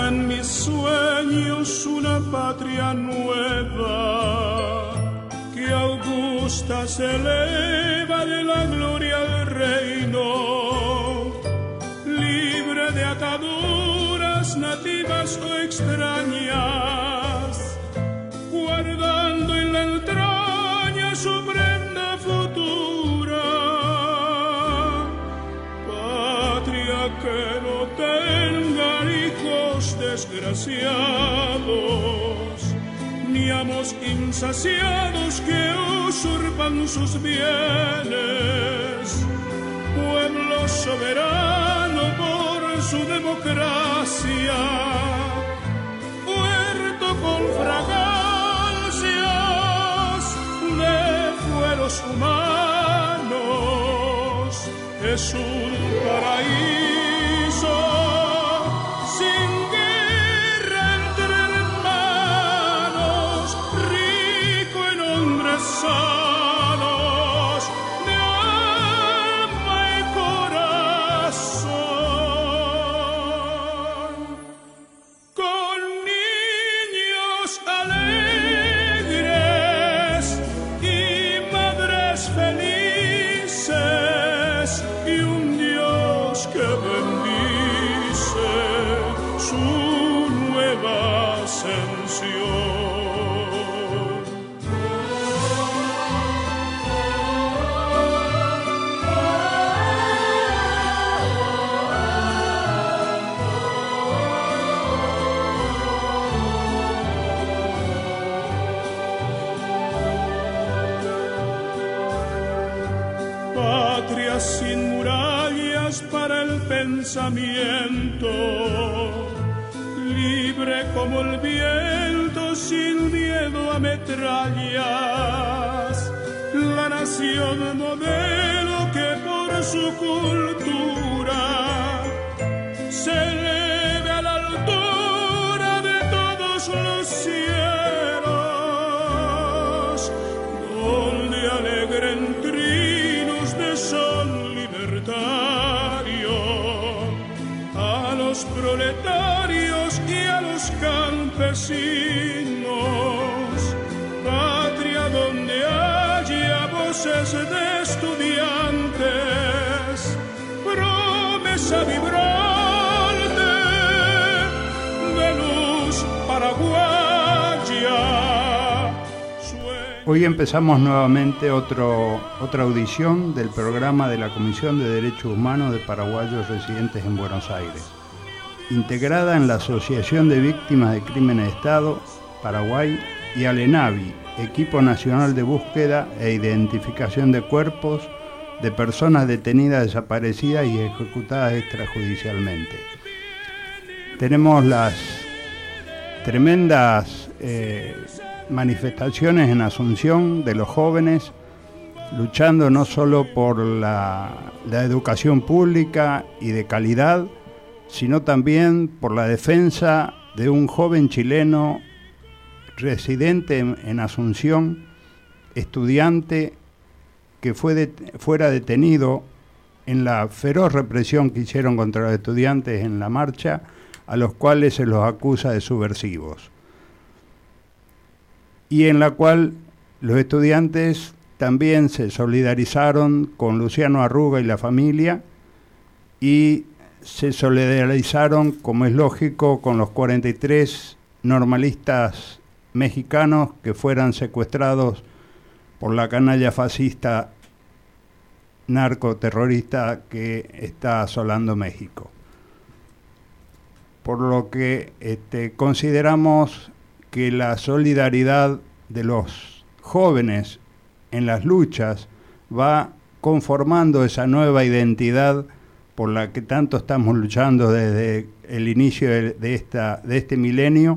en mis sueños una patria nueva que augusta se eleva de la gloria al reino, libre de ataduras nativas o extrañas, guardando en la entraña su prenda futura, patria que no tenga hijos desgraciados, ni amos insaciados que usurpan sus bienes, pueblo soberano por su democracia, puerto con fragancias de fueros humanos, es un paraíso sin guerra entre hermanos, rico en hombres sanos de alma y corazón, con niños alegres y madres felices y un Dios que bendice su nueva ascensión. Patria sin murallas para el pensamiento, libre como el viento, sin miedo a metrallas, la nación modelo que por su cultura se eleve a la altura de todos los cielos, donde alegren trinos de sol libertario a los proletarios y a los campesinos, patria donde haya voces de estudiantes, promesa vibrante de luz paraguaya. Hoy empezamos nuevamente otra audición del programa de la Comisión de Derechos Humanos de Paraguayos Residentes en Buenos Aires, integrada en la Asociación de Víctimas de Crímenes de Estado, Paraguay, y ALENAVI, Equipo Nacional de Búsqueda e Identificación de Cuerpos de Personas Detenidas, Desaparecidas y Ejecutadas Extrajudicialmente. Tenemos las tremendas manifestaciones en Asunción de los jóvenes luchando no solo por la educación pública y de calidad, sino también por la defensa de un joven chileno residente en Asunción, estudiante que fuera detenido en la feroz represión que hicieron contra los estudiantes en la marcha, a los cuales se los acusa de subversivos, y en la cual los estudiantes también se solidarizaron con Luciano Arruga y la familia, y se solidarizaron, como es lógico, con los 43 normalistas mexicanos que fueran secuestrados por la canalla fascista narcoterrorista que está asolando México. Por lo que consideramos que la solidaridad de los jóvenes en las luchas va conformando esa nueva identidad por la que tanto estamos luchando desde el inicio de este milenio,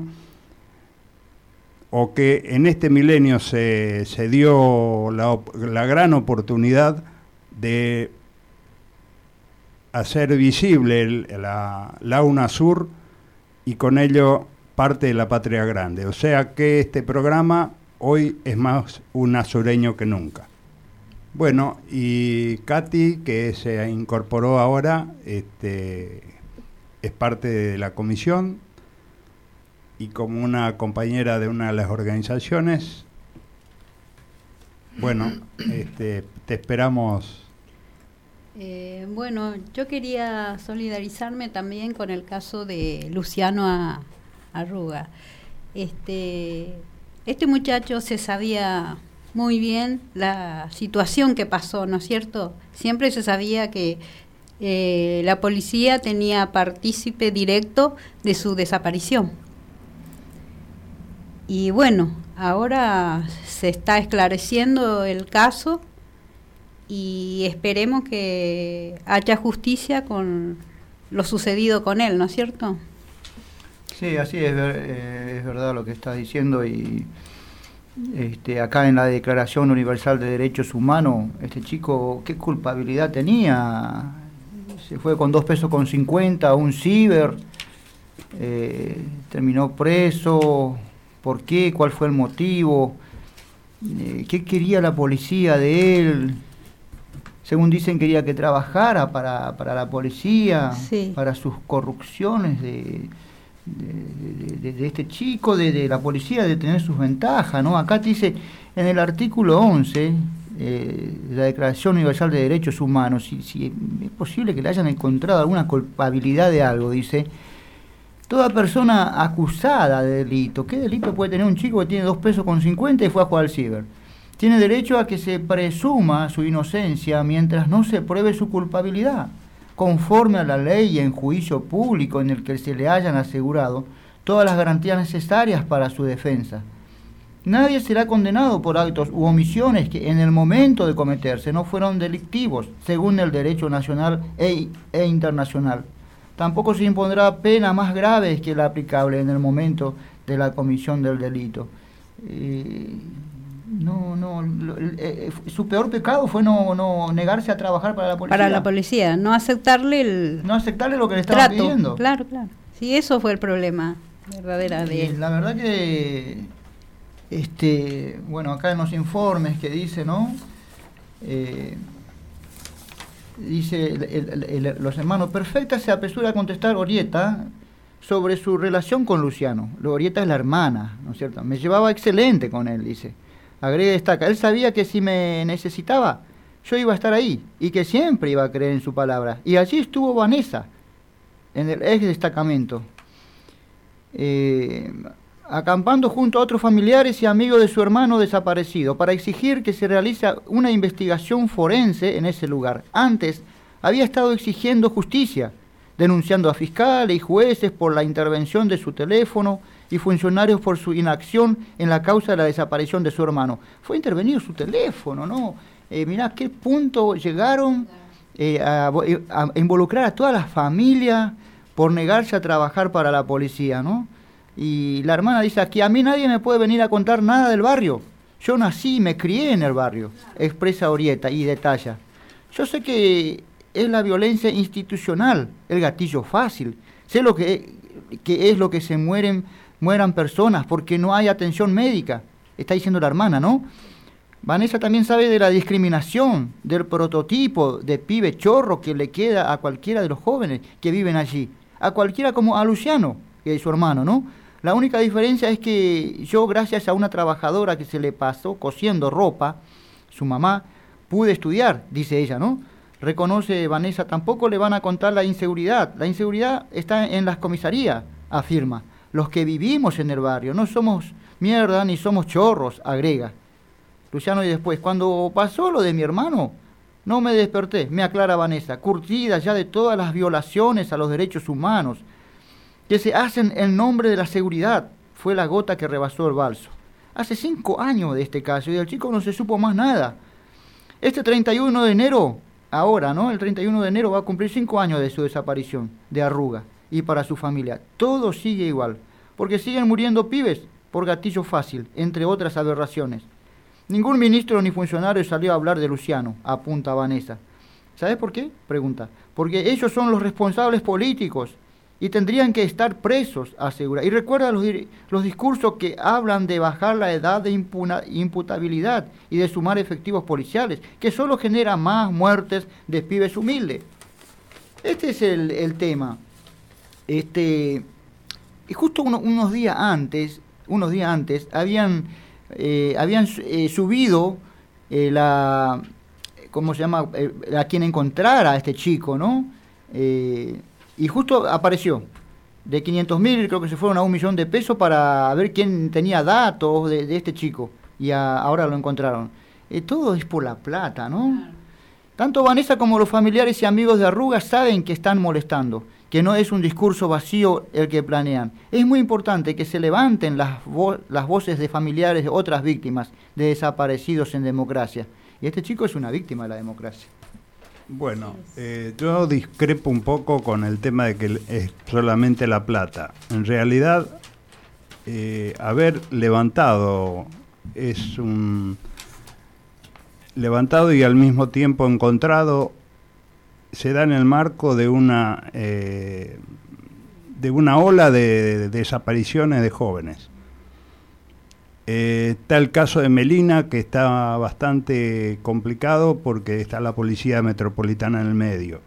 o que en este milenio se dio la gran oportunidad de hacer visible la UNASUR y con ello parte de la patria grande. O sea que este programa hoy es más unasureño que nunca. Bueno, y Katy, que se incorporó ahora, es parte de la comisión, y como una compañera de una de las organizaciones, bueno, te esperamos. Bueno, yo quería solidarizarme también con el caso de Luciano Arruga. Este muchacho se sabía muy bien la situación que pasó, ¿no es cierto? Siempre se sabía que la policía tenía partícipe directo de su desaparición. Y bueno, ahora se está esclareciendo el caso y esperemos que haya justicia con lo sucedido con él, ¿no es cierto? Sí, así es verdad lo que estás diciendo. Y acá en la Declaración Universal de Derechos Humanos, este chico, ¿qué culpabilidad tenía? Se fue con 2,50 pesos a un ciber, terminó preso. ¿Por qué? ¿Cuál fue el motivo? ¿Qué quería la policía de él? Según dicen, quería que trabajara para la policía, sí, para sus corrupciones de este chico, de la policía, de tener sus ventajas, ¿no? Acá te dice, en el artículo 11 de la Declaración Universal de Derechos Humanos, si es posible que le hayan encontrado alguna culpabilidad de algo, dice: toda persona acusada de delito. ¿Qué delito puede tener un chico que tiene 2,50 pesos y fue a jugar al ciber? Tiene derecho a que se presuma su inocencia mientras no se pruebe su culpabilidad, conforme a la ley y en juicio público en el que se le hayan asegurado todas las garantías necesarias para su defensa. Nadie será condenado por actos u omisiones que en el momento de cometerse no fueron delictivos, según el derecho nacional e internacional. Tampoco se impondrá pena más grave que la aplicable en el momento de la comisión del delito. Su peor pecado fue no negarse a trabajar para la policía. Para la policía, no aceptarle lo que le estaban pidiendo. Claro. Sí, eso fue el problema verdadero de él. La verdad que, acá en los informes que dice, ¿no? Dice los hermanos: Perfecta se apresura a contestar Orieta sobre su relación con Luciano. Orieta es la hermana, ¿no es cierto? Me llevaba excelente con él, dice. Agrega y destaca: él sabía que si me necesitaba, yo iba a estar ahí, y que siempre iba a creer en su palabra. Y allí estuvo Vanessa, en el ex destacamento, acampando junto a otros familiares y amigos de su hermano desaparecido, para exigir que se realice una investigación forense en ese lugar. Antes había estado exigiendo justicia, denunciando a fiscales y jueces por la intervención de su teléfono y funcionarios por su inacción en la causa de la desaparición de su hermano. Fue intervenido su teléfono, ¿no? Mirá a qué punto llegaron a involucrar a toda la familia por negarse a trabajar para la policía, ¿no? Y la hermana dice aquí: a mí nadie me puede venir a contar nada del barrio. Yo nací y me crié en el barrio, expresa Orieta y detalla: yo sé que es la violencia institucional, el gatillo fácil. Sé lo que es lo que se mueran personas porque no hay atención médica. Está diciendo la hermana, ¿no? Vanessa también sabe de la discriminación, del prototipo de pibe chorro que le queda a cualquiera de los jóvenes que viven allí. A cualquiera, como a Luciano, que es su hermano, ¿no? La única diferencia es que yo, gracias a una trabajadora que se le pasó cosiendo ropa, su mamá, pude estudiar, dice ella, ¿no? Reconoce Vanessa: tampoco le van a contar la inseguridad. La inseguridad está en las comisarías, afirma. Los que vivimos en el barrio no somos mierda ni somos chorros, agrega. Luciano, y después: cuando pasó lo de mi hermano, no me desperté, me aclara Vanessa, curtida ya de todas las violaciones a los derechos humanos que se hacen en nombre de la seguridad. Fue la gota que rebasó el balso. Hace 5 años de este caso y del chico no se supo más nada. Este 31 de enero, ahora, ¿no? El 31 de enero va a cumplir 5 años de su desaparición, de Arruga, y para su familia. Todo sigue igual, porque siguen muriendo pibes por gatillo fácil, entre otras aberraciones. Ningún ministro ni funcionario salió a hablar de Luciano, apunta Vanessa. ¿Sabes por qué? Pregunta. Porque ellos son los responsables políticos y tendrían que estar presos, asegura. Y recuerda los discursos que hablan de bajar la edad de imputabilidad y de sumar efectivos policiales, que solo genera más muertes de pibes humildes. Este es el tema. y justo unos días antes habían subido ¿cómo se llama? A quien encontrara a este chico, ¿no? Y justo apareció. De 500.000 creo que se fueron a 1.000.000 de pesos para ver quién tenía datos de este chico. Y ahora lo encontraron. Todo es por la plata, ¿no? Claro. Tanto Vanessa como los familiares y amigos de Arruga saben que están molestando, que no es un discurso vacío el que planean. Es muy importante que se levanten las voces de familiares de otras víctimas de desaparecidos en democracia. Y este chico es una víctima de la democracia. Bueno, yo discrepo un poco con el tema de que es solamente la plata. En realidad, haber levantado levantado y al mismo tiempo encontrado se da en el marco de una ola de desapariciones de jóvenes. Está el caso de Melina, que está bastante complicado porque está la Policía Metropolitana en el medio,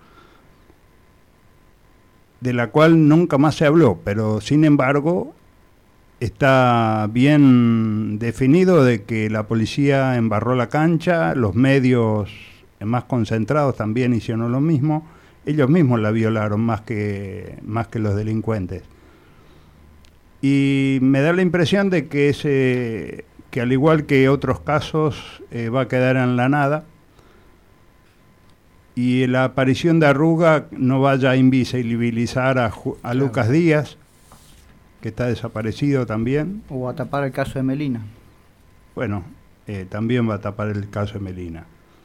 de la cual nunca más se habló, pero sin embargo está bien definido de que la policía embarró la cancha, los medios más concentrados también hicieron lo mismo, ellos mismos la violaron más que los delincuentes. Y me da la impresión de que que al igual que otros casos va a quedar en la nada, y la aparición de Arruga no vaya a invisibilizar a Lucas Díaz, que está desaparecido también. O a tapar el caso de Melina. Bueno, también va a tapar el caso de Melina.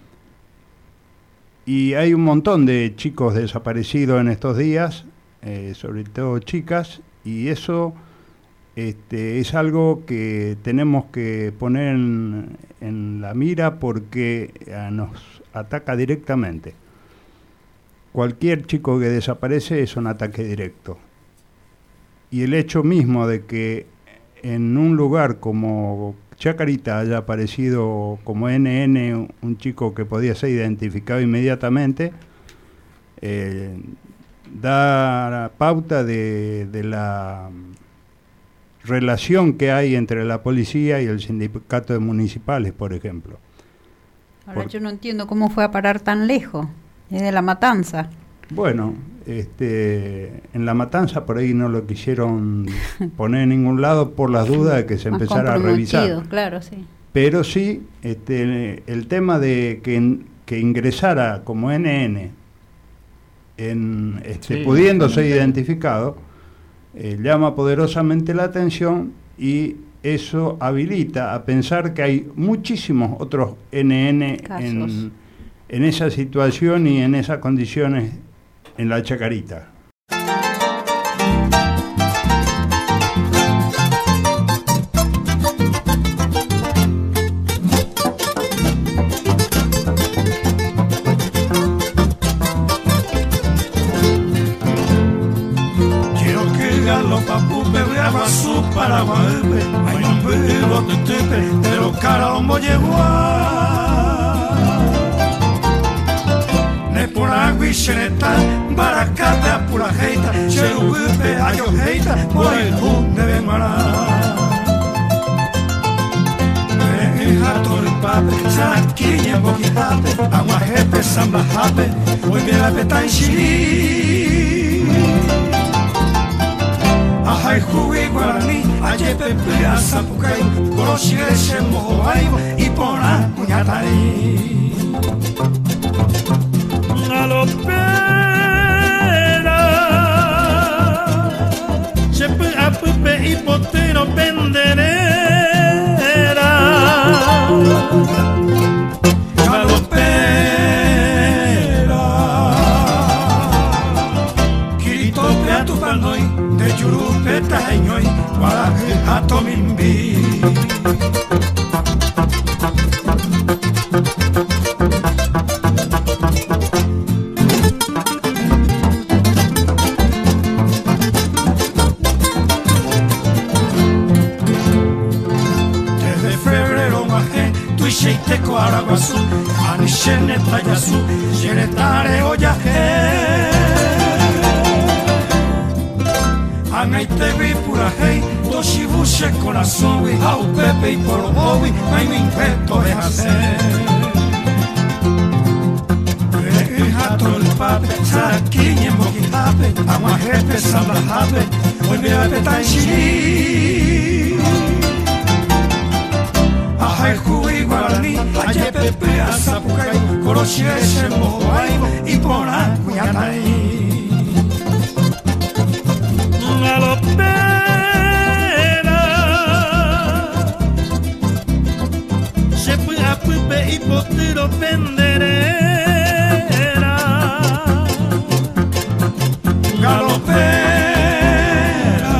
Y hay un montón de chicos desaparecidos en estos días, sobre todo chicas, y eso es algo que tenemos que poner en la mira porque nos ataca directamente. Cualquier chico que desaparece es un ataque directo. Y el hecho mismo de que en un lugar como Chacarita haya aparecido como NN un chico que podía ser identificado inmediatamente, da pauta de la relación que hay entre la policía y el sindicato de municipales, por ejemplo. Ahora yo no entiendo cómo fue a parar tan lejos, desde La Matanza. Bueno, en La Matanza por ahí no lo quisieron poner en ningún lado por las dudas de que se empezara a revisar. Claro, sí. Pero sí, el tema de que ingresara como NN, pudiendo ser identificado, llama poderosamente la atención, y eso habilita a pensar que hay muchísimos otros NN en esa situación y en esas condiciones en la Chacarita. Su Paraguay, hay un pelo de tepe, pero caramba llegó ne por agua y xeneta, baracata pura jeita, cherupe ayo jeita, por el junte de mará. Jato el pape, saquiña boquitape, agua jepe, samba jape, hoy me la petanchi. Ajay jugué guaraní, ayer pepe a Zapucay, conocí ese mojo aibo y por la cuñatay. Galopera, chepe a pupe y potero penderera. Galopera, kirito pe a tu palnoy. Yurupe tañoy, guaraje atomimbi. Desde febrero bajé, tu isheite coaraguazú, anishene tayazú, yenetare oyaje. Angaitewi pura hei, toshibushe corazowi, au pepe y porobowi, mai mi inquieto de hacer. Hato el pape, saki y mokihape, aguajepe, sabajape, hoy me apetan shiri. Ajay juwi guarani, ayepe peasa pukai, koroshire moai, y pona cuñatai. Galopera, se puede a pupe y potero penderera. Galopera,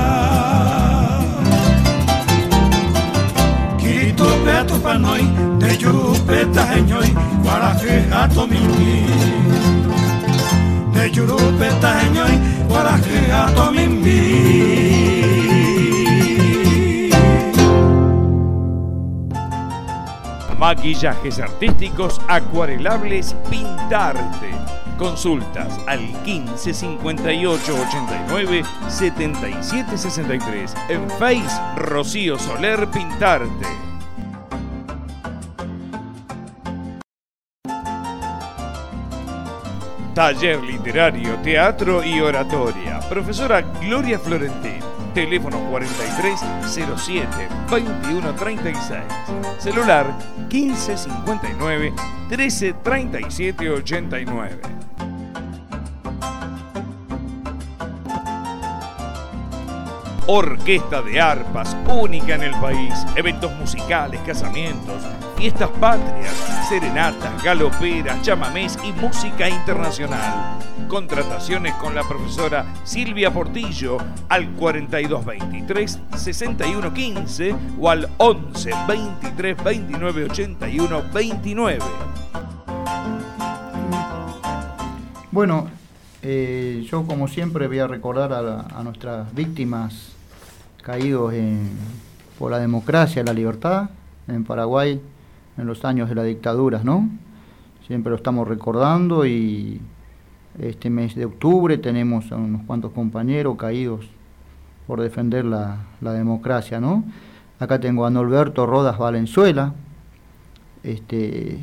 quito peato panoi, de yurupeta geñoi, guaraje gato mimi. De yurupeta geñoi, guaraje gato mimi. Maquillajes artísticos acuarelables Pintarte. Consultas al 15 58 89 77 63. En Face Rocío Soler Pintarte. Taller literario, teatro y oratoria. Profesora Gloria Florentín. Teléfono 4307 2136. Celular 1559 1337 89. Orquesta de arpas, única en el país. Eventos musicales, casamientos, fiestas patrias, serenatas, galoperas, chamamés y música internacional. Contrataciones con la profesora Silvia Portillo al 4223 6115 o al 11 23 29 81 29. Bueno, yo como siempre voy a recordar a nuestras víctimas caídos por la democracia y la libertad en Paraguay en los años de la dictadura, ¿no? Siempre lo estamos recordando y este mes de octubre tenemos a unos cuantos compañeros caídos por defender la democracia, ¿no? Acá tengo a Norberto Rodas Valenzuela, dice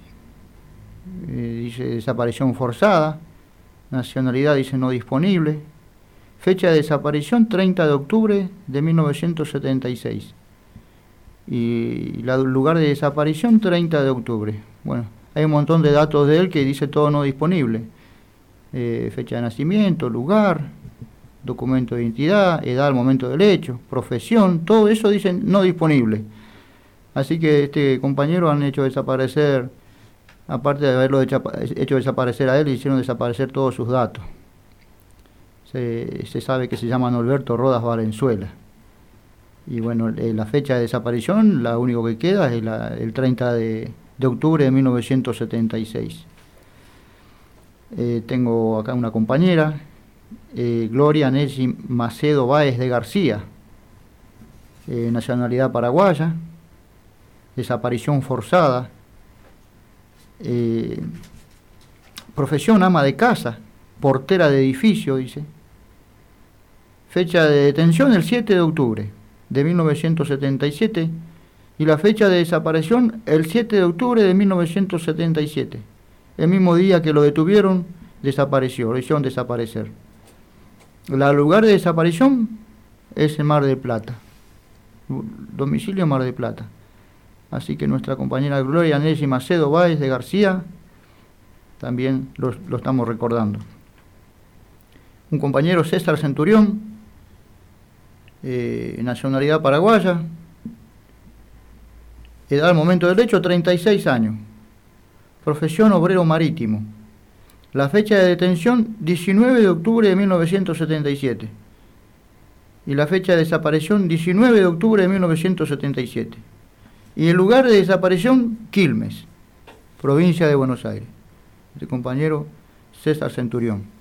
desaparición forzada, nacionalidad dice no disponible, fecha de desaparición 30 de octubre de 1976 y lugar de desaparición 30 de octubre. Bueno, hay un montón de datos de él que dice todo no disponible. Fecha de nacimiento, lugar, documento de identidad, edad al momento del hecho, profesión, todo eso dicen no disponible. Así que este compañero han hecho desaparecer, aparte de haberlo hecho desaparecer a él, hicieron desaparecer todos sus datos. Se sabe que se llama Norberto Rodas Valenzuela. Y bueno, la fecha de desaparición, la único que queda es el 30 de octubre de 1976. Tengo acá una compañera, Gloria Nelly Macedo Báez de García, nacionalidad paraguaya, desaparición forzada, profesión ama de casa, portera de edificio, dice. Fecha de detención el 7 de octubre de 1977 y la fecha de desaparición el 7 de octubre de 1977. El mismo día que lo detuvieron, desapareció, lo hicieron desaparecer. El lugar de desaparición es en Mar del Plata, domicilio en Mar del Plata. Así que nuestra compañera Gloria Nelly Macedo Báez de García también lo estamos recordando. Un compañero César Centurión, nacionalidad paraguaya, edad al momento del hecho 36 años, profesión obrero marítimo, la fecha de detención 19 de octubre de 1977 y la fecha de desaparición 19 de octubre de 1977 y el lugar de desaparición Quilmes, provincia de Buenos Aires. Este compañero César Centurión.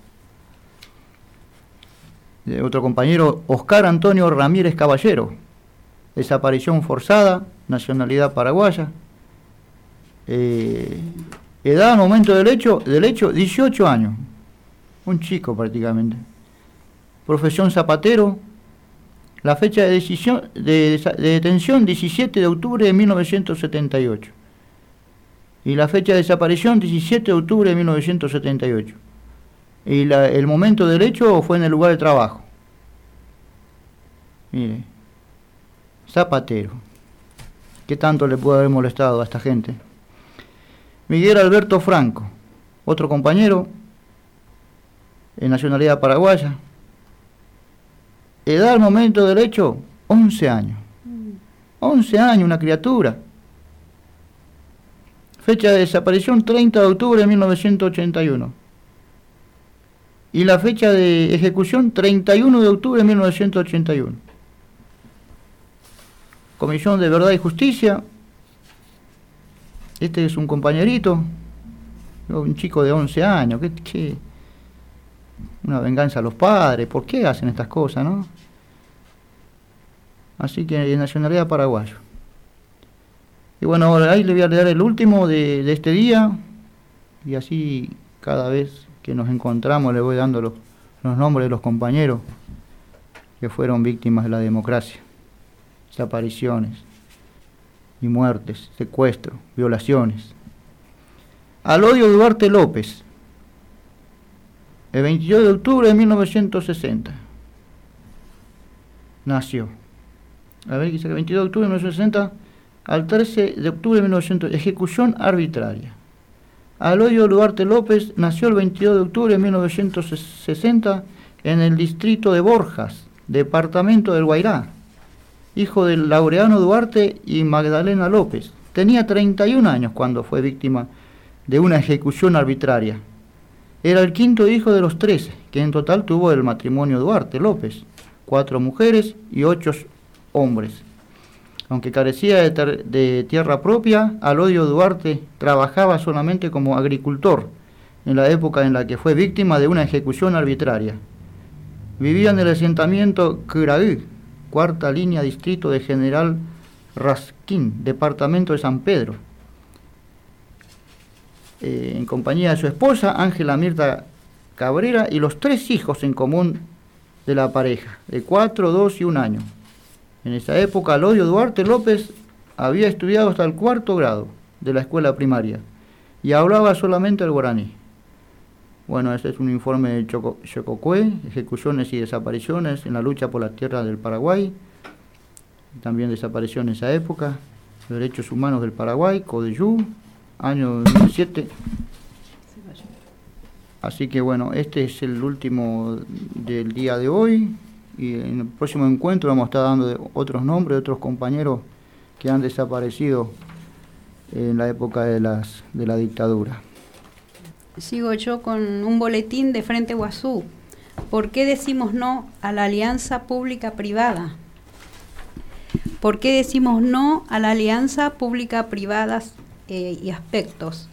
Otro compañero, Oscar Antonio Ramírez Caballero, desaparición forzada, nacionalidad paraguaya, edad al momento del hecho 18 años, un chico prácticamente, profesión zapatero. La fecha de detención 17 de octubre de 1978. Y la fecha de desaparición 17 de octubre de 1978. Y el momento del hecho fue en el lugar de trabajo. Mire, zapatero. ¿Qué tanto le puede haber molestado a esta gente? Miguel Alberto Franco, otro compañero, en nacionalidad paraguaya. Edad al momento del hecho, 11 años. 11 años, una criatura. Fecha de desaparición 30 de octubre de 1981. Y la fecha de ejecución 31 de octubre de 1981. Comisión de Verdad y Justicia. Este es un compañerito, un chico de 11 años. ¿Qué? Una venganza a los padres. ¿Por qué hacen estas cosas, no? Así que nacionalidad paraguayo. Y bueno, ahora ahí le voy a leer el último de este día. Y así cada vez que nos encontramos le voy dando los nombres de los compañeros que fueron víctimas de la democracia. Desapariciones y muertes, secuestros, violaciones. Alodio Duarte López, el 22 de octubre de 1960 nació. A ver, quizá el 22 de octubre de 1960 al 13 de octubre de 1900, ejecución arbitraria. Alodio Duarte López nació el 22 de octubre de 1960 en el distrito de Borjas, departamento del Guairá, hijo de Laureano Duarte y Magdalena López. Tenía 31 años cuando fue víctima de una ejecución arbitraria. Era el quinto hijo de los 13, que en total tuvo el matrimonio Duarte López, 4 mujeres y 8 hombres. Aunque carecía de tierra propia, Alodio Duarte trabajaba solamente como agricultor en la época en la que fue víctima de una ejecución arbitraria. Vivía en el asentamiento Curaí, cuarta línea, distrito de General Rasquín, departamento de San Pedro, en compañía de su esposa Ángela Mirta Cabrera y los 3 hijos en común de la pareja, de 4, 2 y 1 año. En esa época Alodio Duarte López había estudiado hasta el 4º grado de la escuela primaria y hablaba solamente el guaraní. Bueno, este es un informe de Chococue, ejecuciones y desapariciones en la lucha por la tierra del Paraguay, también desaparición en esa época, derechos humanos del Paraguay, Codeyú, año 2007. Así que bueno, este es el último del día de hoy, y en el próximo encuentro vamos a estar dando otros nombres de otros compañeros que han desaparecido en la época de la dictadura. Sigo yo con un boletín de Frente Guazú. ¿Por qué decimos no a la alianza pública-privada? ¿Por qué decimos no a la alianza pública-privada y aspectos?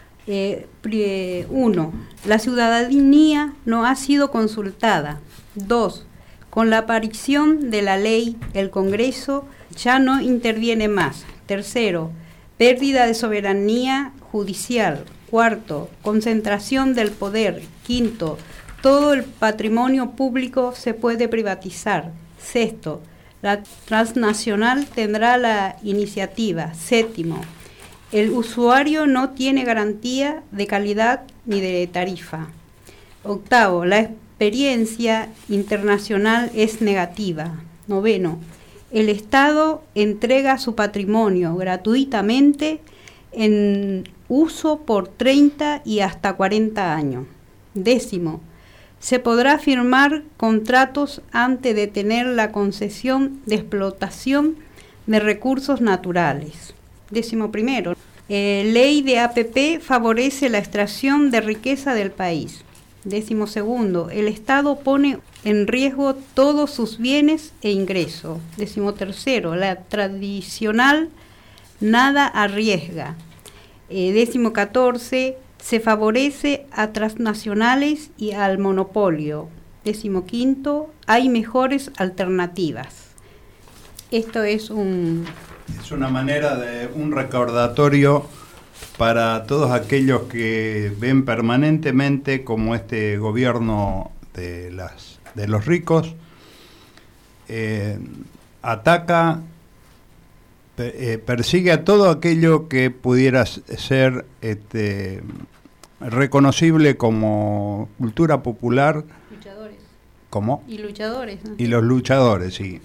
1. La ciudadanía no ha sido consultada. 2. Con la aparición de la ley, el Congreso ya no interviene más. 3. Pérdida de soberanía judicial. 4. Concentración del poder. 5. Todo el patrimonio público se puede privatizar. 6. La transnacional tendrá la iniciativa. 7. El usuario no tiene garantía de calidad ni de tarifa. 8. La experiencia internacional es negativa. 9. El Estado entrega su patrimonio gratuitamente en uso por 30 y hasta 40 años. 10. Se podrá firmar contratos antes de tener la concesión de explotación de recursos naturales. 11. Ley de APP favorece la extracción de riqueza del país. 12. El Estado pone en riesgo todos sus bienes e ingresos. 13. La tradicional nada arriesga. 14. Se favorece a transnacionales y al monopolio. 15. Hay mejores alternativas. Esto es una manera de un recordatorio para todos aquellos que ven permanentemente como este gobierno de de los ricos, ataca, persigue a todo aquello que pudiera ser reconocible como cultura popular. Luchadores. ¿Cómo? Y luchadores, ¿no? Y los luchadores, sí.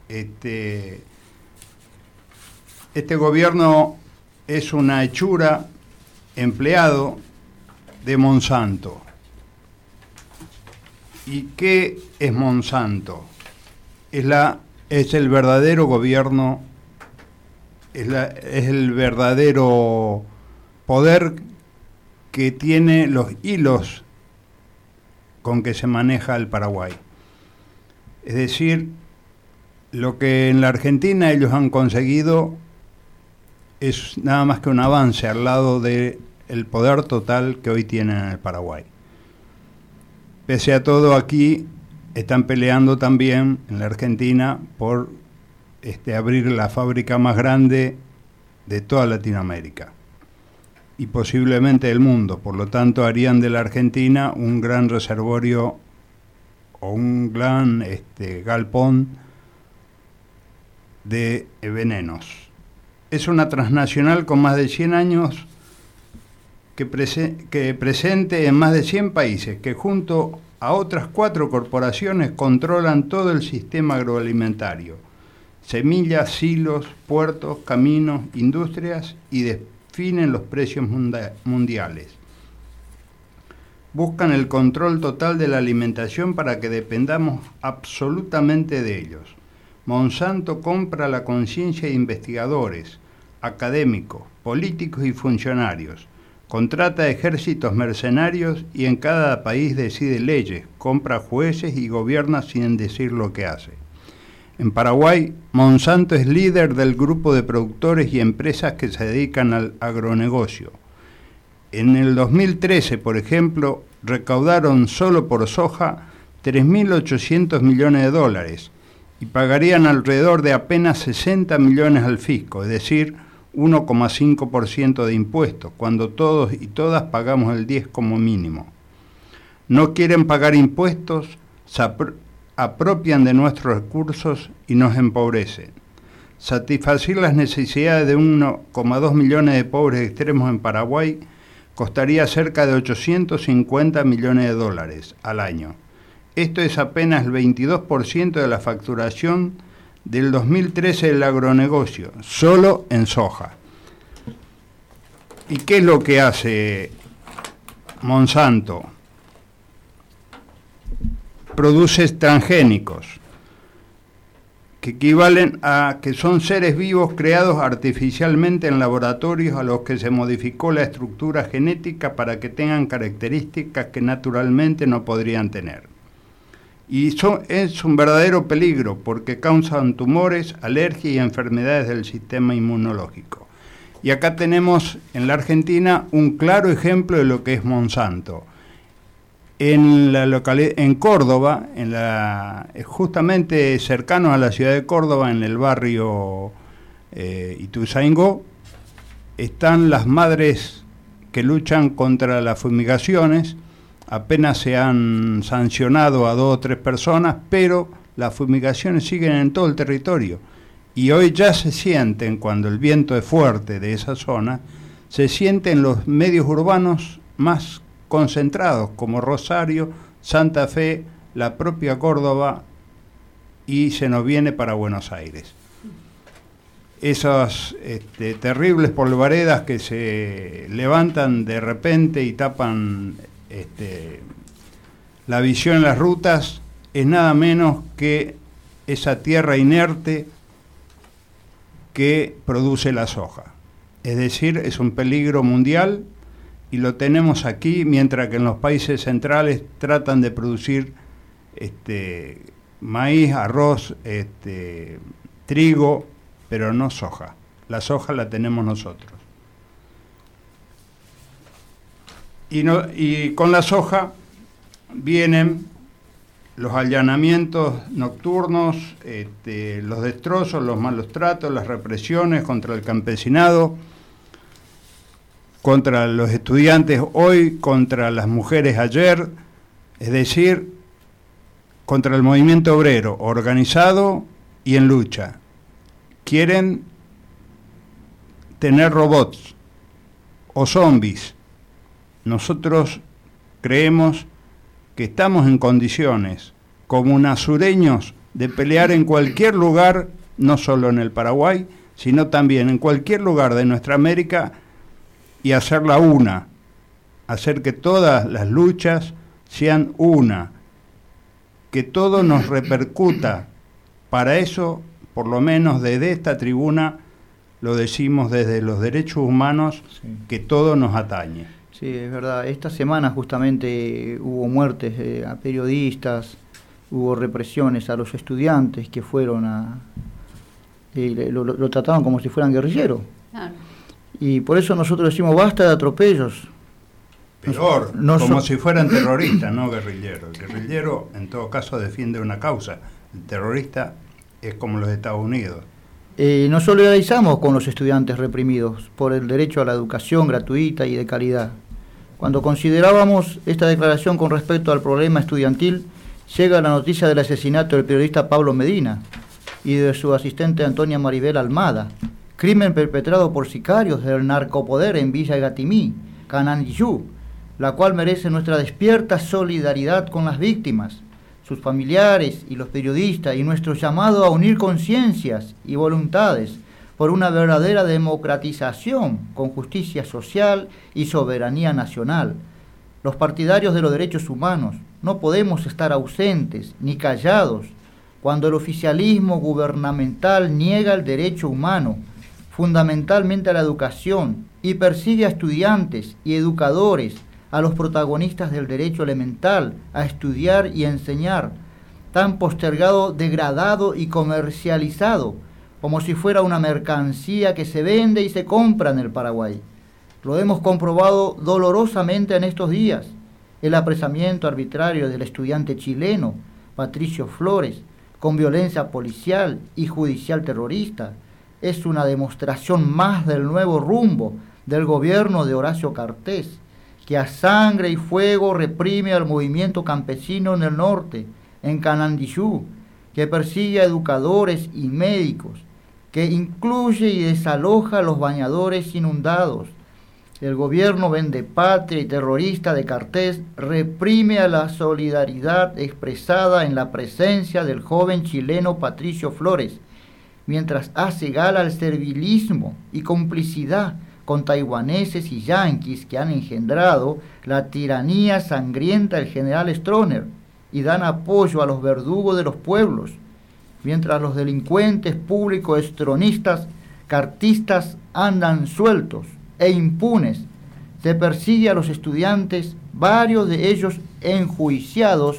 Este gobierno es una hechura empleado de Monsanto. ¿Y qué es Monsanto? Es el verdadero gobierno, es el verdadero poder que tiene los hilos con que se maneja el Paraguay. Es decir, lo que en la Argentina ellos han conseguido es nada más que un avance al lado del poder total que hoy tienen en el Paraguay. Pese a todo, aquí están peleando también en la Argentina por abrir la fábrica más grande de toda Latinoamérica y posiblemente del mundo. Por lo tanto, harían de la Argentina un gran reservorio o un gran galpón de venenos. Es una transnacional con más de 100 años que presente en más de 100 países, que junto a otras 4 corporaciones controlan todo el sistema agroalimentario: semillas, silos, puertos, caminos, industrias, y definen los precios mundiales. Buscan el control total de la alimentación para que dependamos absolutamente de ellos. Monsanto compra la conciencia de investigadores, académicos, políticos y funcionarios. Contrata ejércitos mercenarios y en cada país decide leyes, compra jueces y gobierna sin decir lo que hace. En Paraguay, Monsanto es líder del grupo de productores y empresas que se dedican al agronegocio. En el 2013, por ejemplo, recaudaron solo por soja 3.800 millones de dólares y pagarían alrededor de apenas 60 millones al fisco, es decir, 1,5% de impuestos, cuando todos y todas pagamos el 10% como mínimo. No quieren pagar impuestos, se apropian de nuestros recursos y nos empobrecen. Satisfacer las necesidades de 1,2 millones de pobres extremos en Paraguay costaría cerca de 850 millones de dólares al año. Esto es apenas el 22% de la facturación del 2013 del agronegocio, solo en soja. ¿Y qué es lo que hace Monsanto? Produce transgénicos, que equivalen a que son seres vivos creados artificialmente en laboratorios a los que se modificó la estructura genética para que tengan características que naturalmente no podrían tener. Y es un verdadero peligro porque causan tumores, alergias y enfermedades del sistema inmunológico. Y acá tenemos en la Argentina un claro ejemplo de lo que es Monsanto. En Córdoba, justamente cercano a la ciudad de Córdoba, en el barrio Ituzaingó, están las madres que luchan contra las fumigaciones. Apenas se han sancionado a 2 o 3 personas, pero las fumigaciones siguen en todo el territorio. Y hoy ya se sienten, cuando el viento es fuerte de esa zona, se sienten los medios urbanos más concentrados, como Rosario, Santa Fe, la propia Córdoba, y se nos viene para Buenos Aires. Esas terribles polvaredas que se levantan de repente y tapan la visión en las rutas, es nada menos que esa tierra inerte que produce la soja. Es decir, es un peligro mundial y lo tenemos aquí, mientras que en los países centrales tratan de producir maíz, arroz, trigo, pero no soja. La soja la tenemos nosotros. Y con la soja vienen los allanamientos nocturnos, los destrozos, los malos tratos, las represiones contra el campesinado, contra los estudiantes hoy, contra las mujeres ayer. Es decir, contra el movimiento obrero, organizado y en lucha. Quieren tener robots o zombies. Nosotros creemos que estamos en condiciones, como unasureños, de pelear en cualquier lugar, no solo en el Paraguay, sino también en cualquier lugar de nuestra América, y hacerla una, hacer que todas las luchas sean una, que todo nos repercuta. Para eso, por lo menos desde esta tribuna, lo decimos desde los derechos humanos, sí, que todo nos atañe. Sí, es verdad. Esta semana justamente hubo muertes a periodistas, hubo represiones a los estudiantes que fueron a... lo trataron como si fueran guerrilleros. Claro. Y por eso nosotros decimos basta de atropellos. Peor, como si fueran terroristas, no guerrilleros. El guerrillero en todo caso defiende una causa. El terrorista es como los Estados Unidos. Nos solidarizamos con los estudiantes reprimidos por el derecho a la educación gratuita y de calidad. Cuando considerábamos esta declaración con respecto al problema estudiantil, llega la noticia del asesinato del periodista Pablo Medina y de su asistente Antonia Maribel Almada, crimen perpetrado por sicarios del narcopoder en Villa Gatimí, Canandillú, la cual merece nuestra despierta solidaridad con las víctimas, sus familiares y los periodistas, y nuestro llamado a unir conciencias y voluntades por una verdadera democratización con justicia social y soberanía nacional. Los partidarios de los derechos humanos no podemos estar ausentes ni callados cuando el oficialismo gubernamental niega el derecho humano, fundamentalmente a la educación, y persigue a estudiantes y educadores, a los protagonistas del derecho elemental a estudiar y enseñar, tan postergado, degradado y comercializado, como si fuera una mercancía que se vende y se compra en el Paraguay. Lo hemos comprobado dolorosamente en estos días. El apresamiento arbitrario del estudiante chileno, Patricio Flores, con violencia policial y judicial terrorista, es una demostración más del nuevo rumbo del gobierno de Horacio Cartés, que a sangre y fuego reprime al movimiento campesino en el norte, en Canandillú, que persigue a educadores y médicos, que incluye y desaloja a los bañadores inundados. El gobierno vendepatria y terrorista de Cartés reprime a la solidaridad expresada en la presencia del joven chileno Patricio Flores, mientras hace gala al servilismo y complicidad con taiwaneses y yanquis que han engendrado la tiranía sangrienta del general Stroessner y dan apoyo a los verdugos de los pueblos, mientras los delincuentes públicos estronistas, cartistas andan sueltos e impunes. Se persigue a los estudiantes, varios de ellos enjuiciados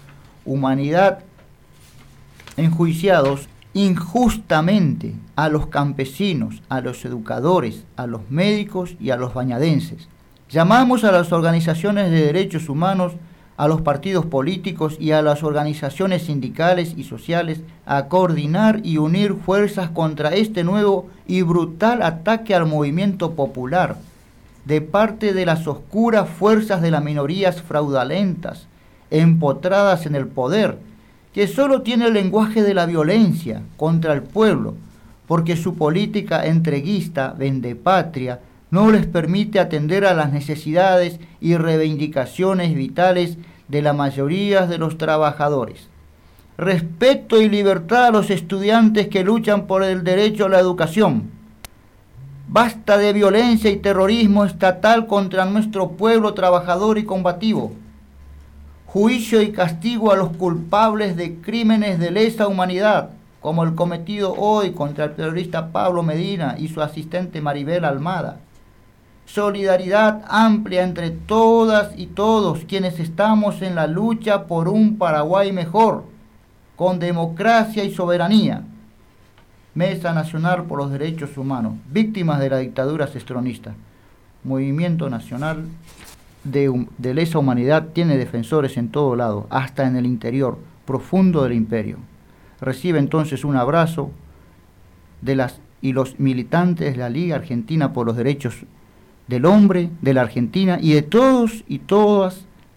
injustamente, a los campesinos, a los educadores, a los médicos y a los bañadenses. Llamamos a las organizaciones de derechos humanos, a los partidos políticos y a las organizaciones sindicales y sociales a coordinar y unir fuerzas contra este nuevo y brutal ataque al movimiento popular de parte de las oscuras fuerzas de las minorías fraudulentas, empotradas en el poder, que solo tiene el lenguaje de la violencia contra el pueblo, porque su política entreguista, vendepatria, no les permite atender a las necesidades y reivindicaciones vitales de la mayoría de los trabajadores. Respeto y libertad a los estudiantes que luchan por el derecho a la educación. Basta de violencia y terrorismo estatal contra nuestro pueblo trabajador y combativo. Juicio y castigo a los culpables de crímenes de lesa humanidad, como el cometido hoy contra el periodista Pablo Medina y su asistente Maribel Almada. Solidaridad amplia entre todas y todos quienes estamos en la lucha por un Paraguay mejor, con democracia y soberanía. Mesa Nacional por los Derechos Humanos, víctimas de la dictadura cestronista. Movimiento Nacional de Lesa Humanidad tiene defensores en todo lado, hasta en el interior profundo del imperio. Recibe entonces un abrazo de las y los militantes de la Liga Argentina por los Derechos del Hombre, de la Argentina y de todos y todas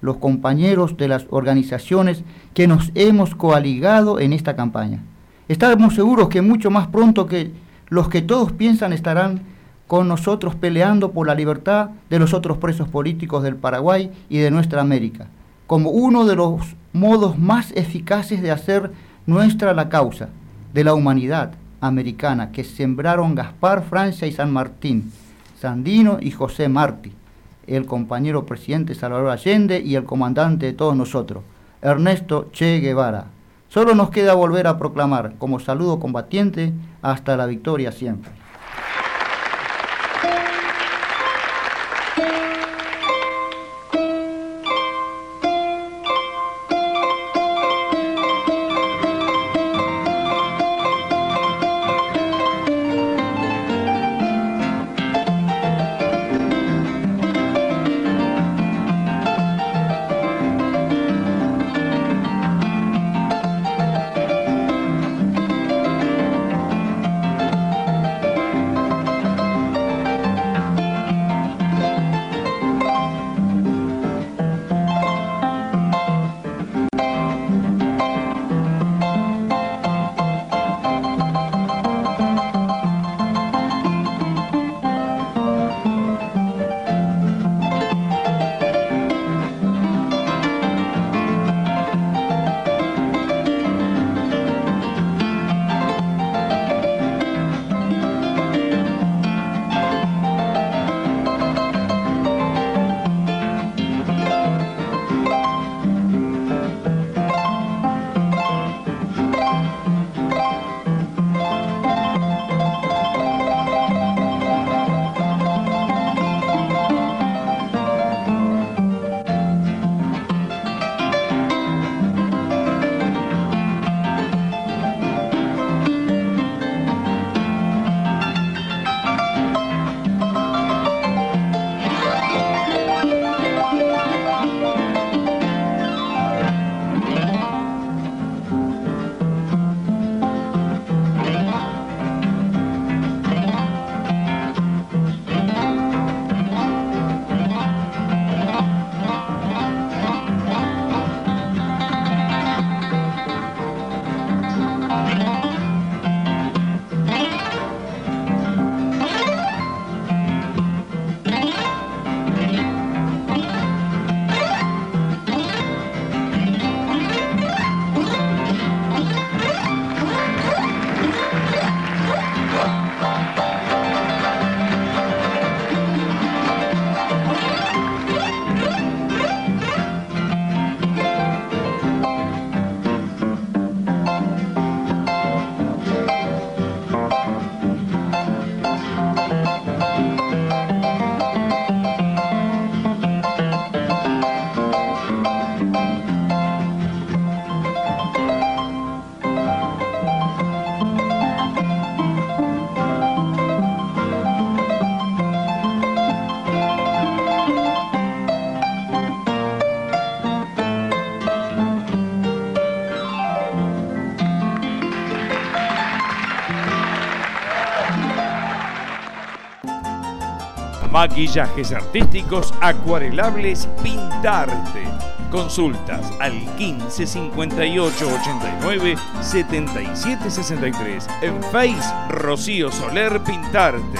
los compañeros de las organizaciones que nos hemos coaligado en esta campaña. Estamos seguros que mucho más pronto que los que todos piensan estarán con nosotros peleando por la libertad de los otros presos políticos del Paraguay y de nuestra América, como uno de los modos más eficaces de hacer nuestra la causa de la humanidad americana que sembraron Gaspar, Francia y San Martín, Sandino y José Martí, el compañero presidente Salvador Allende y el comandante de todos nosotros, Ernesto Che Guevara. Solo nos queda volver a proclamar como saludo combatiente hasta la victoria siempre. Maquillajes artísticos acuarelables Pintarte. Consultas al 15 58 89 77 63. En Face Rocío Soler Pintarte.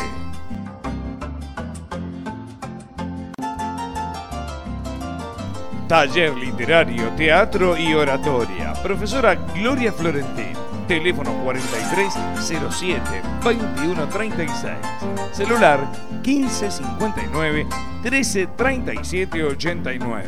Taller literario, teatro y oratoria. Profesora Gloria Florentín. Teléfono 4307 2136. Celular 1559 1337 89.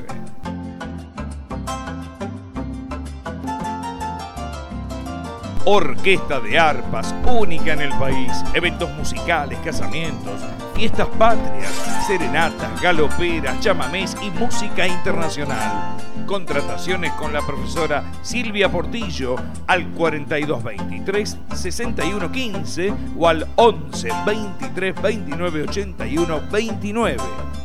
Orquesta de arpas, única en el país. Eventos musicales, casamientos, fiestas patrias, serenatas, galoperas, chamamés y música internacional. Contrataciones con la profesora Silvia Portillo al 4223 6115 o al 11 23 29 81 29.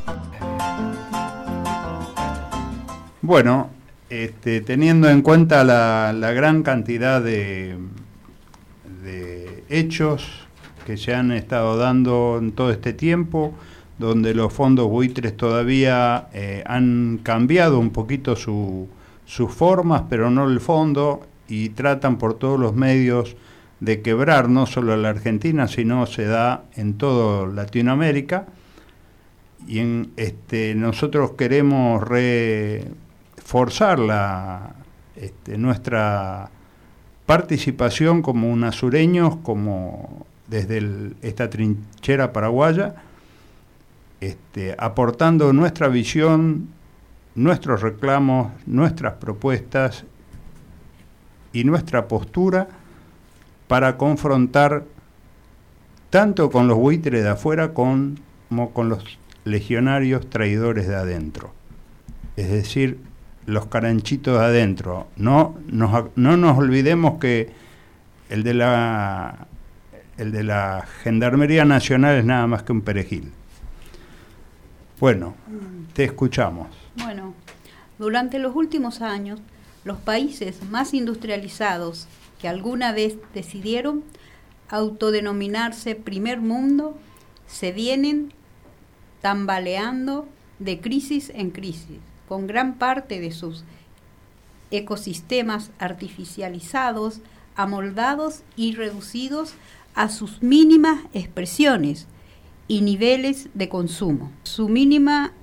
Bueno, teniendo en cuenta la gran cantidad de hechos que se han estado dando en todo este tiempo, donde los fondos buitres todavía han cambiado un poquito sus formas, pero no el fondo, y tratan por todos los medios de quebrar no solo a la Argentina, sino se da en toda Latinoamérica. Y nosotros queremos reforzar nuestra participación como unasureños, como desde esta trinchera paraguaya, aportando nuestra visión, nuestros reclamos, nuestras propuestas y nuestra postura para confrontar tanto con los buitres de afuera como con los legionarios traidores de adentro, es decir, los caranchitos de adentro. No nos olvidemos que el de la Gendarmería Nacional es nada más que un perejil. Bueno, te escuchamos. Bueno, durante los últimos años, los países más industrializados que alguna vez decidieron autodenominarse primer mundo se vienen tambaleando de crisis en crisis, con gran parte de sus ecosistemas artificializados, amoldados y reducidos a sus mínimas expresiones y niveles de consumo. Su mínima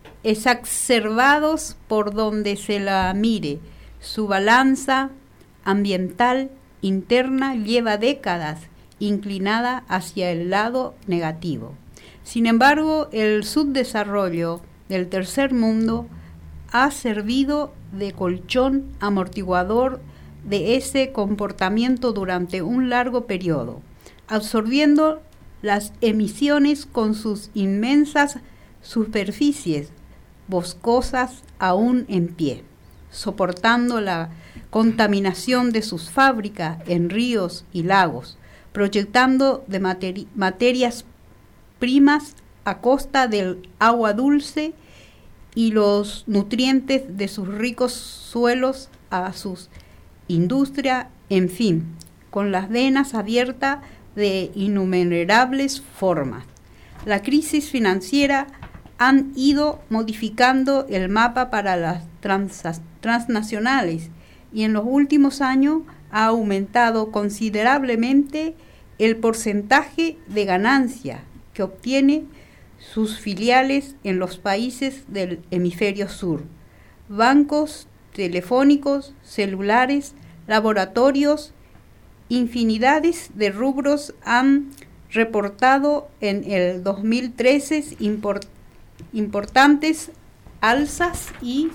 exacerbados por donde se la mire. Su balanza ambiental interna lleva décadas inclinada hacia el lado negativo. Sin embargo, el subdesarrollo del tercer mundo ha servido de colchón amortiguador de ese comportamiento durante un largo periodo, absorbiendo las emisiones con sus inmensas superficies boscosas aún en pie, soportando la contaminación de sus fábricas en ríos y lagos, proyectando de materias primas a costa del agua dulce y los nutrientes de sus ricos suelos a sus industrias, en fin, con las venas abiertas de innumerables formas. La crisis financiera han ido modificando el mapa para las transnacionales y en los últimos años ha aumentado considerablemente el porcentaje de ganancia que obtiene sus filiales en los países del hemisferio sur. Bancos telefónicos, celulares, laboratorios, infinidades de rubros han reportado en el 2013 importantes alzas y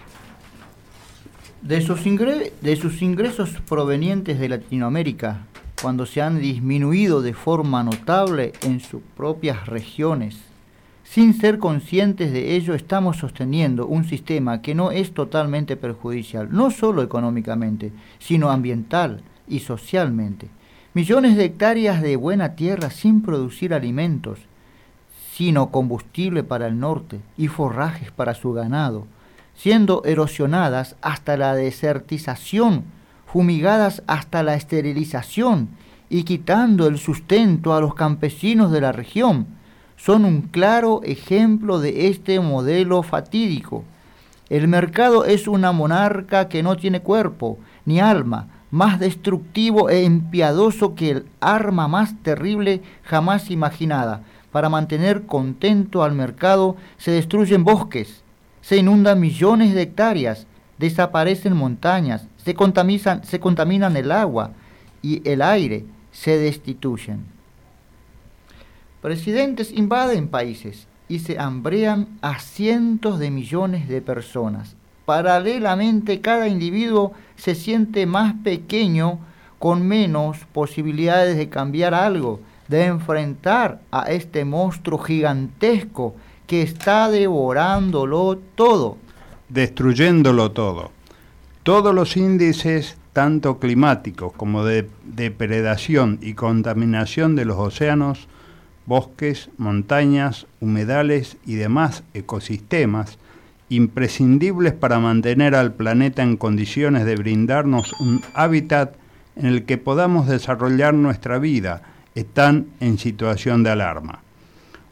de sus ingresos provenientes de Latinoamérica, cuando se han disminuido de forma notable en sus propias regiones. Sin ser conscientes de ello, estamos sosteniendo un sistema que no es totalmente perjudicial, no solo económicamente, sino ambiental y socialmente. Millones de hectáreas de buena tierra sin producir alimentos, sino combustible para el norte y forrajes para su ganado, siendo erosionadas hasta la desertización, fumigadas hasta la esterilización y quitando el sustento a los campesinos de la región, son un claro ejemplo de este modelo fatídico. El mercado es una monarca que no tiene cuerpo ni alma, más destructivo e impiedoso que el arma más terrible jamás imaginada. Para mantener contento al mercado se destruyen bosques, se inundan millones de hectáreas, desaparecen montañas, se contaminan el agua y el aire, se destituyen. Presidentes invaden países y se hambrean a cientos de millones de personas. Paralelamente, cada individuo se siente más pequeño, con menos posibilidades de cambiar algo, de enfrentar a este monstruo gigantesco que está devorándolo todo. Destruyéndolo todo. Todos los índices, tanto climáticos como de depredación y contaminación de los océanos, bosques, montañas, humedales y demás ecosistemas, imprescindibles para mantener al planeta en condiciones de brindarnos un hábitat en el que podamos desarrollar nuestra vida, están en situación de alarma.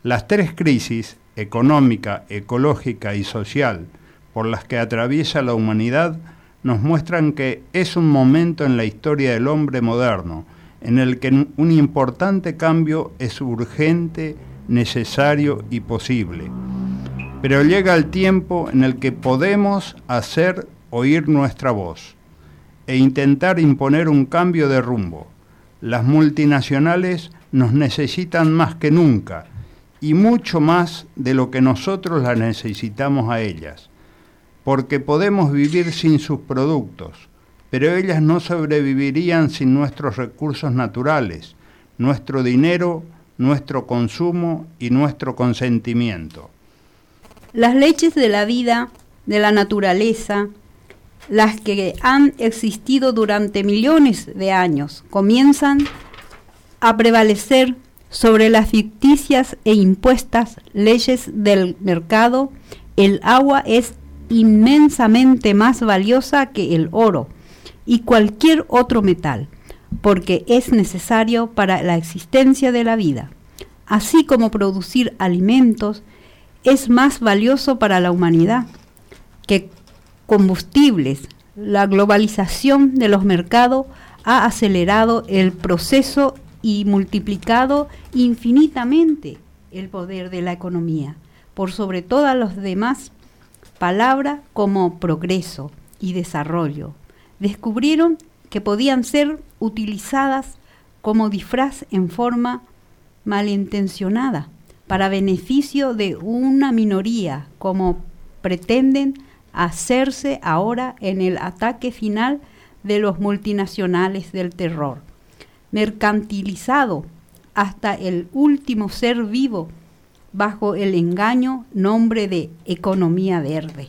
Las tres crisis, económica, ecológica y social, por las que atraviesa la humanidad, nos muestran que es un momento en la historia del hombre moderno, en el que un importante cambio es urgente, necesario y posible. Pero llega el tiempo en el que podemos hacer oír nuestra voz e intentar imponer un cambio de rumbo. Las multinacionales nos necesitan más que nunca, y mucho más de lo que nosotros las necesitamos a ellas, porque podemos vivir sin sus productos, pero ellas no sobrevivirían sin nuestros recursos naturales, nuestro dinero, nuestro consumo y nuestro consentimiento. Las leyes de la vida, de la naturaleza, las que han existido durante millones de años, comienzan a prevalecer sobre las ficticias e impuestas leyes del mercado. El agua es inmensamente más valiosa que el oro y cualquier otro metal, porque es necesario para la existencia de la vida. Así como producir alimentos es más valioso para la humanidad que combustibles. La globalización de los mercados ha acelerado el proceso y multiplicado infinitamente el poder de la economía, por sobre todas las demás palabras como progreso y desarrollo. Descubrieron que podían ser utilizadas como disfraz en forma malintencionada para beneficio de una minoría, como pretenden hacerse ahora en el ataque final de los multinacionales del terror, mercantilizado hasta el último ser vivo bajo el engaño nombre de economía verde.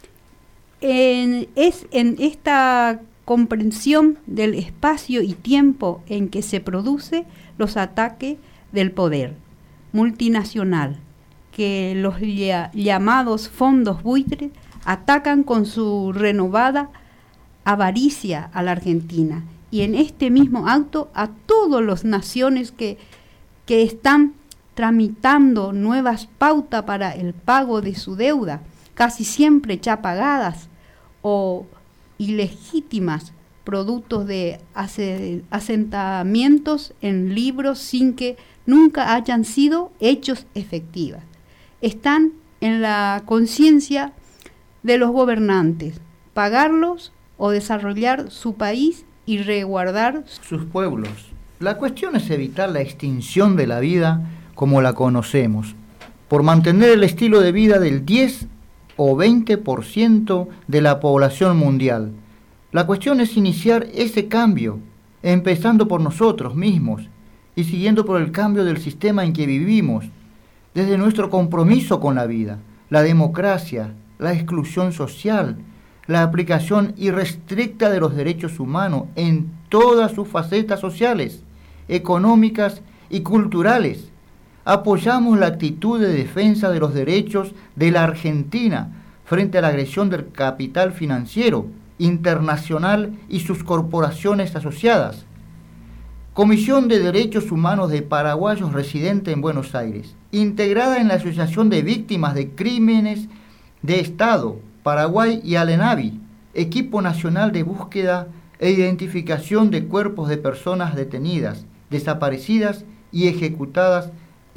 Es en esta comprensión del espacio y tiempo en que se produce los ataques del poder multinacional, que los llamados fondos buitres atacan con su renovada avaricia a la Argentina, y en este mismo acto a todas las naciones que están tramitando nuevas pautas para el pago de su deuda, casi siempre ya pagadas o ilegítimas, productos de asentamientos en libros sin que nunca hayan sido hechos efectivos. Están en la conciencia de los gobernantes, pagarlos o desarrollar su país y resguardar sus pueblos. La cuestión es evitar la extinción de la vida como la conocemos, por mantener el estilo de vida del 10 o 20% de la población mundial. La cuestión es iniciar ese cambio, empezando por nosotros mismos y siguiendo por el cambio del sistema en que vivimos, desde nuestro compromiso con la vida, la democracia, la exclusión social, la aplicación irrestricta de los derechos humanos en todas sus facetas sociales, económicas y culturales. Apoyamos la actitud de defensa de los derechos de la Argentina frente a la agresión del capital financiero internacional y sus corporaciones asociadas. Comisión de Derechos Humanos de Paraguayos residentes en Buenos Aires, integrada en la Asociación de Víctimas de Crímenes de Estado, Paraguay y Alenavi, Equipo Nacional de Búsqueda e Identificación de Cuerpos de Personas Detenidas, Desaparecidas y Ejecutadas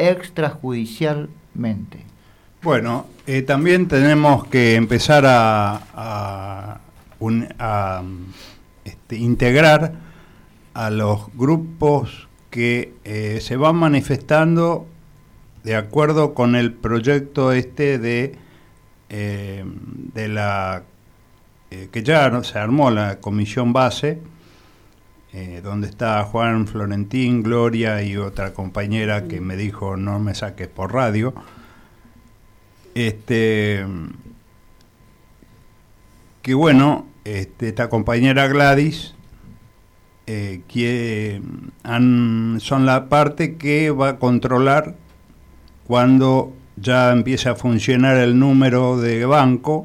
extrajudicialmente. Bueno, también tenemos que empezar a integrar a los grupos que se van manifestando de acuerdo con el proyecto de la que ya se armó la comisión base, donde está Juan Florentín, Gloria y otra compañera que me dijo no me saques por radio. Que bueno, esta compañera Gladys, son la parte que va a controlar cuando ya empiece a funcionar el número de banco,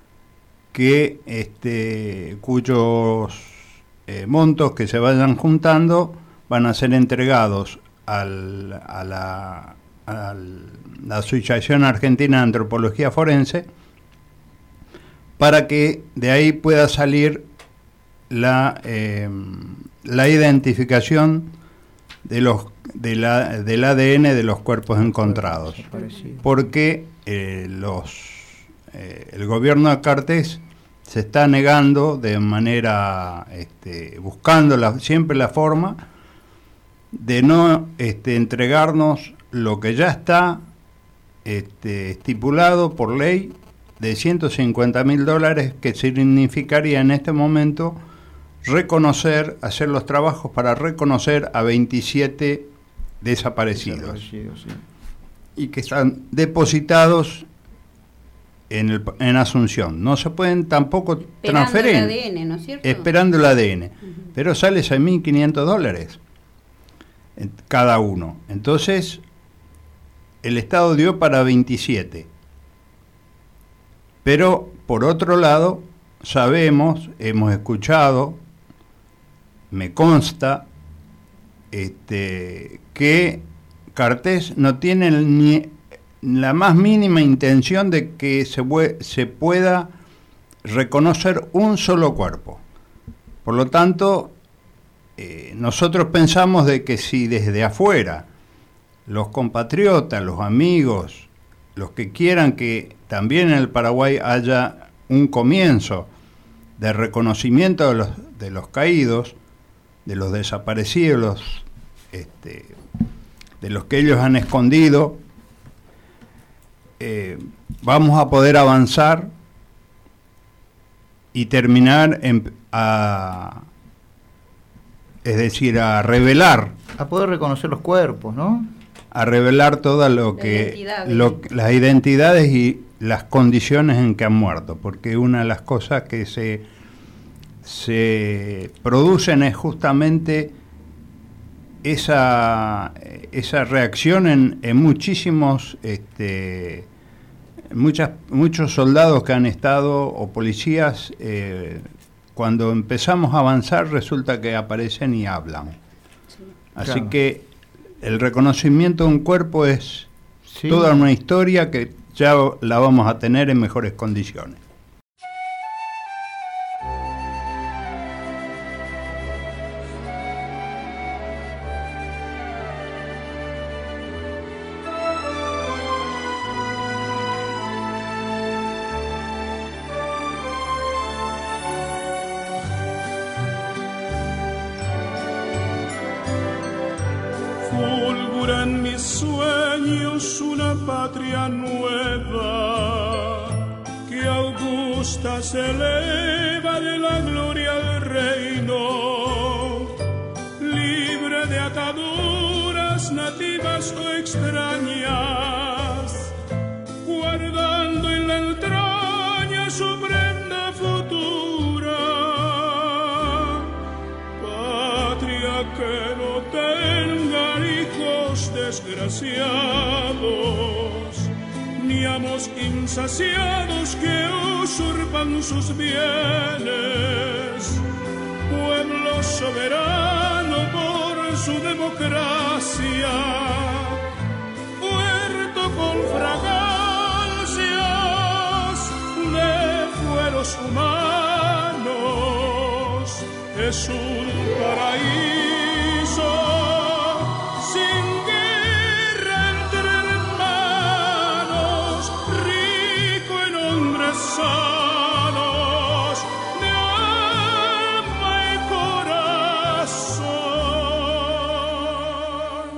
cuyos montos que se vayan juntando van a ser entregados a la Asociación Argentina de Antropología Forense, para que de ahí pueda salir la identificación del ADN de los cuerpos encontrados, porque el gobierno de Cartes se está negando de manera, buscando siempre la forma de no entregarnos lo que ya está estipulado por ley de $150.000, que significaría en este momento hacer los trabajos para reconocer a 27 desaparecidos, sí. Y que están depositados en Asunción. No se pueden tampoco transferir. Esperando el ADN, ¿no es cierto? Esperando el ADN. Pero sale $6.500 cada uno. Entonces, el Estado dio para 27. Pero, por otro lado, sabemos, hemos escuchado, me consta, que Cartes no tiene ni la más mínima intención de que se pueda reconocer un solo cuerpo. Por lo tanto, nosotros pensamos de que si desde afuera los compatriotas, los amigos, los que quieran que también en el Paraguay haya un comienzo de reconocimiento de los caídos, de los desaparecidos, de los que ellos han escondido, vamos a poder avanzar y terminar a revelar. A poder reconocer los cuerpos, ¿no? A revelar todo las identidades y las condiciones en que han muerto, porque una de las cosas que se producen es justamente esa reacción en muchísimos muchos soldados que han estado, o policías, cuando empezamos a avanzar resulta que aparecen y hablan. Sí. Así claro. Que el reconocimiento de un cuerpo es toda una historia que ya la vamos a tener en mejores condiciones. En mis sueños una patria nueva que augusta se eleva de la gloria al reino, libre de ataduras nativas o extrañas, guardando en la entraña su prenda futura, patria que no tenga hijos desgraciados, ni amos insaciados que usurpan sus bienes, pueblo soberano por su democracia, puerto con fragancias de fueros humanos, es un paraíso sin guerra entre hermanos, rico en hombres sanos de alma y corazón.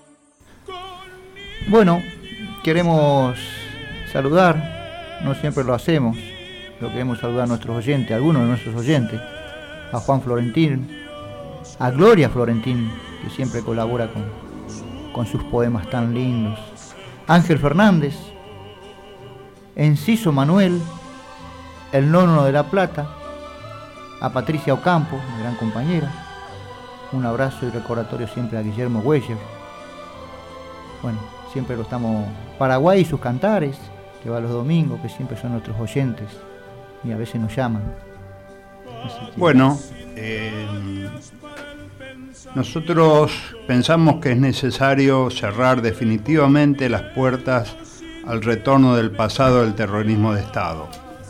Bueno, queremos saludar, no siempre lo hacemos, pero queremos saludar a nuestros oyentes, a algunos de nuestros oyentes, a Juan Florentín, a Gloria Florentín, que siempre colabora con sus poemas tan lindos, Ángel Fernández, Enciso Manuel, el Nono de la Plata, a Patricia Ocampo, mi gran compañera, un abrazo y recordatorio siempre a Guillermo Weyer. Bueno, siempre lo estamos, Paraguay y sus cantares, que va los domingos, que siempre son nuestros oyentes y a veces nos llaman. Bueno, Nosotros pensamos que es necesario cerrar definitivamente las puertas al retorno del pasado del terrorismo de Estado.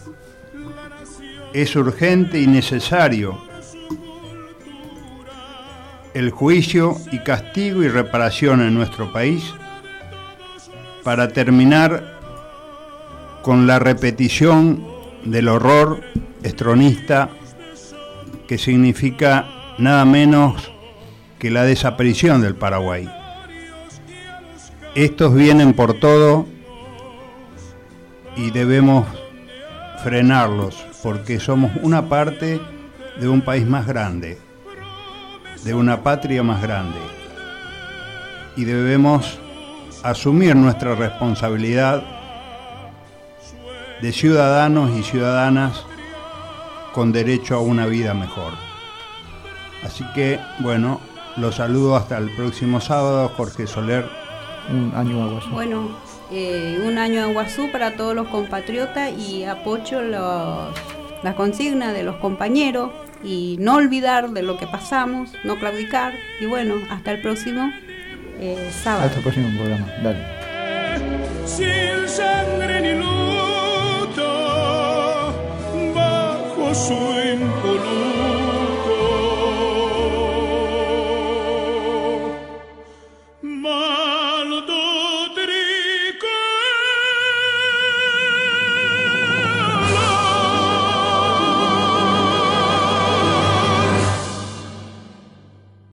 Es urgente y necesario el juicio y castigo y reparación en nuestro país para terminar con la repetición del horror estronista que significa nada menos que la desaparición del Paraguay. Estos vienen por todo y debemos frenarlos porque somos una parte de un país más grande, de una patria más grande, y debemos asumir nuestra responsabilidad de ciudadanos y ciudadanas con derecho a una vida mejor. Así que, bueno, los saludo hasta el próximo sábado. Jorge Soler. Un año Aguazú. Bueno, un año Aguazú para todos los compatriotas y apoyo la consigna de los compañeros y no olvidar de lo que pasamos, no claudicar y bueno, hasta el próximo sábado. Hasta el próximo programa, dale. Sin sangre ni luto, bajo su